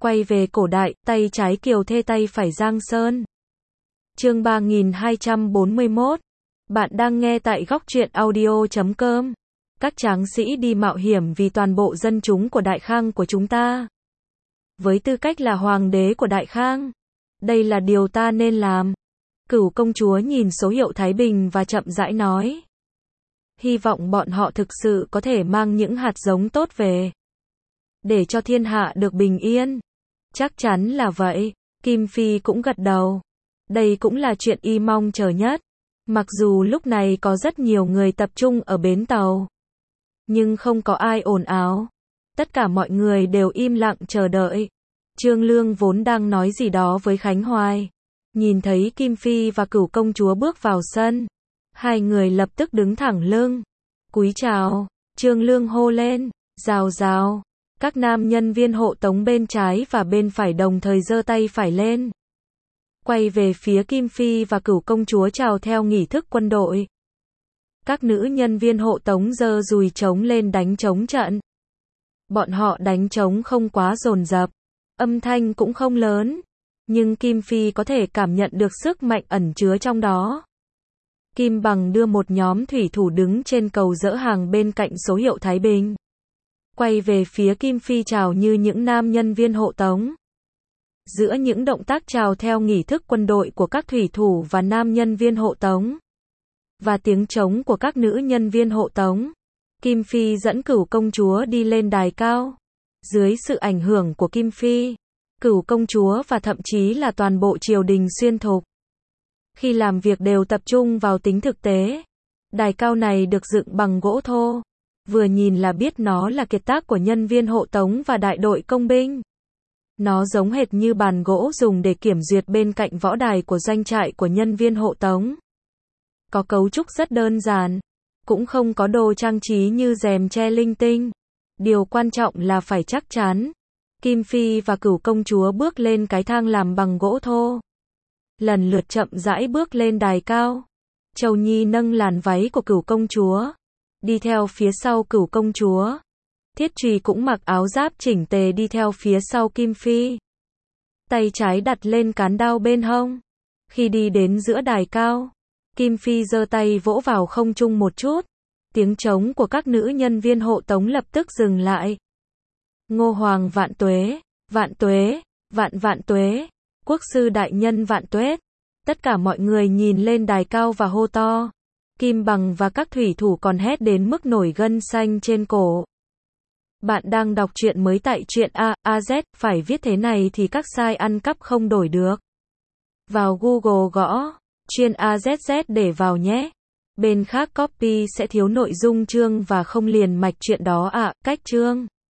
Quay về cổ đại, tay trái Kiều Thê tay phải Giang Sơn. Chương 3241. Bạn đang nghe tại góc truyện audio.com. Các tráng sĩ đi mạo hiểm vì toàn bộ dân chúng của Đại Khang của chúng ta. Với tư cách là hoàng đế của Đại Khang, đây là điều ta nên làm. Cửu công chúa nhìn số hiệu Thái Bình và chậm rãi nói. Hy vọng bọn họ thực sự có thể mang những hạt giống tốt về, để cho thiên hạ được bình yên. Chắc chắn là vậy. Kim Phi cũng gật đầu. Đây cũng là chuyện y mong chờ nhất. Mặc dù lúc này có rất nhiều người tập trung ở bến tàu, nhưng không có ai ồn ào. Tất cả mọi người đều im lặng chờ đợi. Trương Lương vốn đang nói gì đó với Khánh Hoài. Nhìn thấy Kim Phi và Cửu công chúa bước vào sân, hai người lập tức đứng thẳng lưng. Cúi chào. Trương Lương hô lên. Rào rào. Các nam nhân viên hộ tống bên trái và bên phải đồng thời giơ tay phải lên. Quay về phía Kim Phi và Cửu công chúa chào theo nghi thức quân đội. Các nữ nhân viên hộ tống giơ dùi trống lên đánh trống trận. Bọn họ đánh trống không quá dồn dập, âm thanh cũng không lớn, nhưng Kim Phi có thể cảm nhận được sức mạnh ẩn chứa trong đó. Kim Bằng đưa một nhóm thủy thủ đứng trên cầu dỡ hàng bên cạnh số hiệu Thái Bình. Quay về phía Kim Phi chào như những nam nhân viên hộ tống. Giữa những động tác chào theo nghi thức quân đội của các thủy thủ và nam nhân viên hộ tống, và tiếng trống của các nữ nhân viên hộ tống, Kim Phi dẫn Cửu công chúa đi lên đài cao. Dưới sự ảnh hưởng của Kim Phi, Cửu công chúa và thậm chí là toàn bộ triều đình Xuyên Thục, khi làm việc đều tập trung vào tính thực tế. Đài cao này được dựng bằng gỗ thô. Vừa nhìn là biết nó là kiệt tác của nhân viên hộ tống và đại đội công binh. Nó giống hệt như bàn gỗ dùng để kiểm duyệt bên cạnh võ đài của doanh trại của nhân viên hộ tống. Có cấu trúc rất đơn giản, cũng không có đồ trang trí như rèm tre linh tinh. Điều quan trọng là phải chắc chắn. Kim Phi và Cửu công chúa bước lên cái thang làm bằng gỗ thô, lần lượt chậm rãi bước lên đài cao. Châu Nhi nâng làn váy của Cửu công chúa, đi theo phía sau Cửu công chúa. Thiết Trùy cũng mặc áo giáp chỉnh tề đi theo phía sau Kim Phi. Tay trái đặt lên cán đao bên hông. Khi đi đến giữa đài cao, Kim Phi giơ tay vỗ vào không trung một chút. Tiếng trống của các nữ nhân viên hộ tống lập tức dừng lại. Ngô Hoàng vạn tuế, vạn tuế, vạn vạn tuế, quốc sư đại nhân vạn tuế. Tất cả mọi người nhìn lên đài cao và hô to. Kim Bằng và các thủy thủ còn hét đến mức nổi gân xanh trên cổ. Bạn đang đọc truyện mới tại truyện AZ, phải viết thế này thì các site ăn cắp không đổi được. Vào Google gõ truyện AZZ để vào nhé. Bên khác copy sẽ thiếu nội dung chương và không liền mạch truyện đó ạ. Cách chương